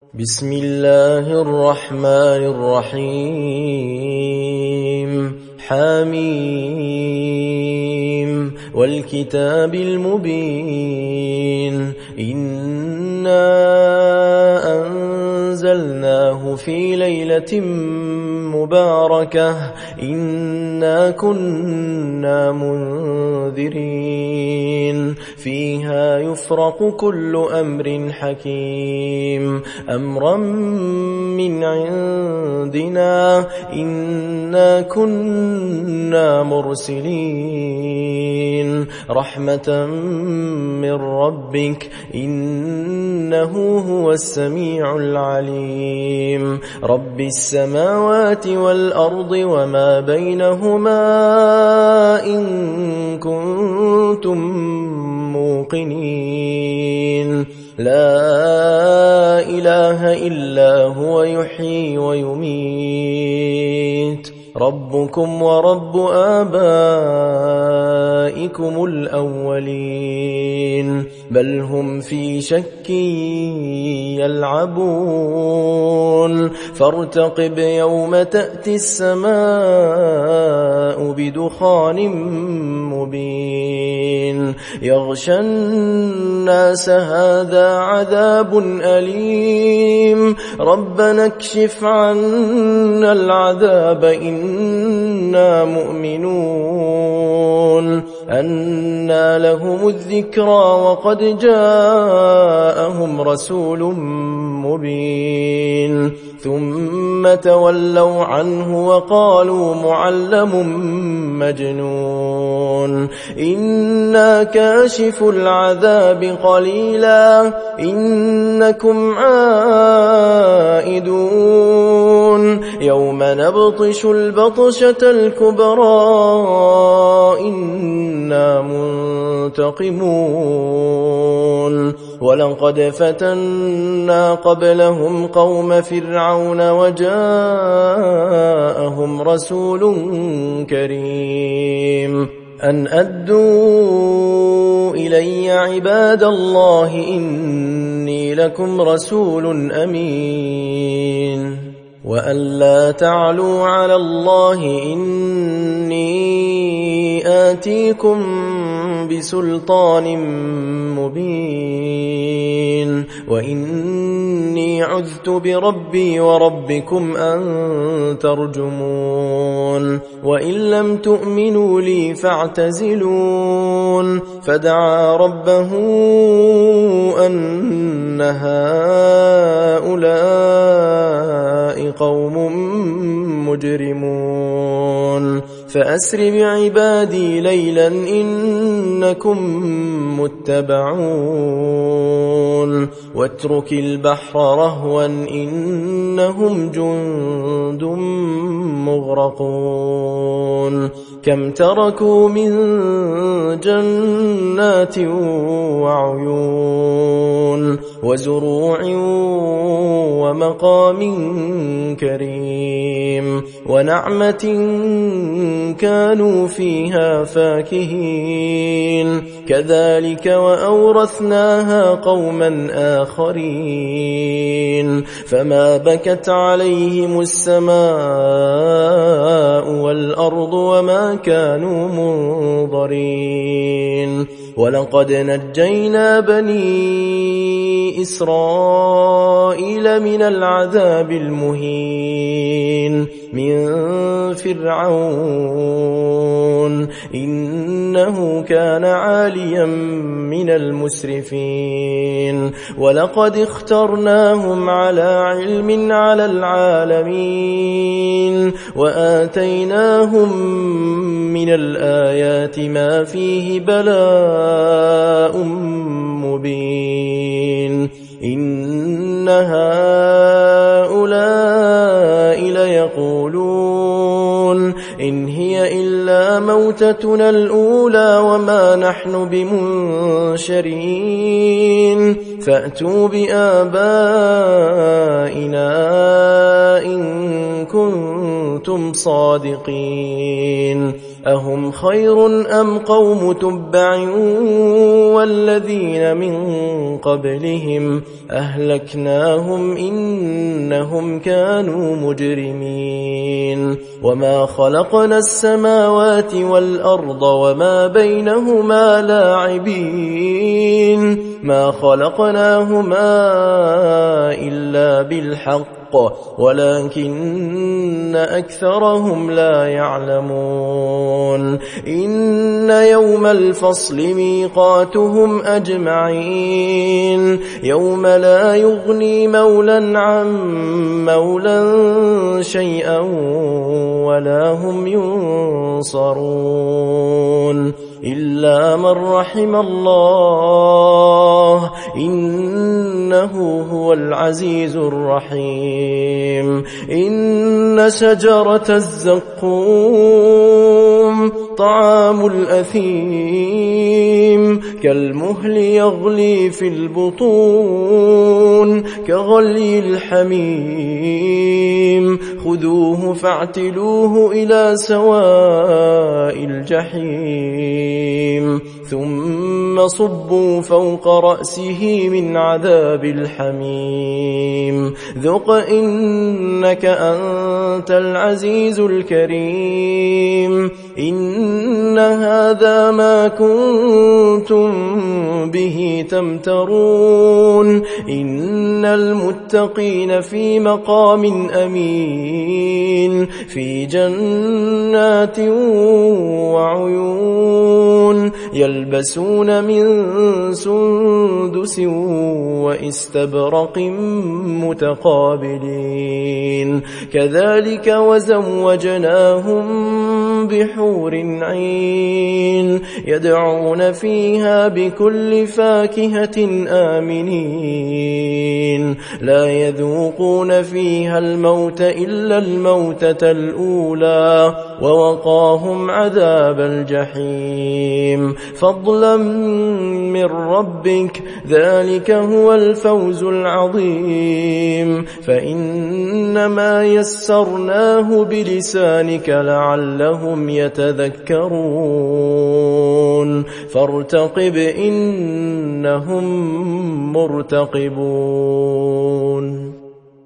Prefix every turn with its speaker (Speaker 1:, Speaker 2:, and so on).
Speaker 1: بسم الله الرحمن الرحيم حميم والكتاب المبين إنا أنزلناه في ليلة مباركة إنا كنا منذرين فيها يفرق كل أمر حكيم أمرا من عندنا إنا كنا مرسلين رحمة من ربك إنه هو السميع العليم رب السماوات والأرض وما بينهما إن كنتم موقنين لا إله إلا هو يحيي ويميت ربكم ورب آبائكم الأولين بل هم في شك يلعبون فارتقب يوم تأتي السماء بدخان مبين يغشى الناس هذا عذاب أليم ربنا اكشف عنا العذاب إنا مؤمنون أنى لهم الذكرى وقد جاءهم رسول مبين ثم تولوا عنه وقالوا معلم مجنون إنا كاشف العذاب قليلا إنكم عائدون يوم نبطش البطشة الكبرى إنا منتقمون ولقد فتنا قبلهم قوم فرعون وجاءهم رسول كريم أن أدوا إلي عباد الله إني لكم رسول أمين وأن لا تعلوا على الله إني آتيكم بسلطان مبين وإني عذت بربي وربكم أن ترجمون وإن لم تؤمنوا لي فاعتزلون فدعا ربه أن هؤلاء قوم مجرمون فأسر بعبادي ليلا إنكم متبعون واترك البحر رهوا إنهم جند مغرقون كم تركوا من جنات وعيون وزروع ومقام كريم ونعمة كانوا فيها فاكهين كذلك وأورثناها قوما آخرين فما بكت عليهم السماء والأرض وما كانوا منظرين ولقد نجينا بني إسرائيل من العذاب المهين من فرعون إنه كان عاليا من المسرفين ولقد اخترناهم على علم على العالمين وآتيناهم من الآيات ما فيه بلاء مبين إن هؤلاء ليقولون إن هي إلا موتتنا الأولى وما نحن بمنشرين فأتوا بآبائنا إن كنتم صادقين أهم خير أم قوم تبع والذين من قبلهم أهلكناهم إنهم كانوا مجرمين وما خلقنا السماوات والأرض وما بينهما لاعبين ما خلقناهما إلا بالحق ولكن أكثرهم لا يعلمون إن يوم الفصل ميقاتهم أجمعين يوم لا يغني مولى عن مولى شيئا ولا هم ينصرون إلا من رحم الله إنه هو العزيز الرحيم إن شجرة الزقوم طعام الأثيم كالمهل يغلي في البطون كغلي الحميم خذوه فاعتلوه إلى سواء الجحيم ثم صبوا فوق رأسه من عذاب الحميم ذق إنك أنت العزيز الكريم إن هذا ما كنتم به تمترون إن المتقين في مقام أمين في جنات وعيون يلبسون من سندس وإستبرق متقابلين كذلك وزوجناهم بحور عين يدعون فيها بكل فاكهة آمنين لا يذوقون فيها الموت إلا الموتة الأولى ووقاهم عذاب الجحيم فضلا من ربك ذلك هو الفوز العظيم فإنما يسرناه بلسانك لعلهم يتذكرون فارتقب إنهم مرتقبون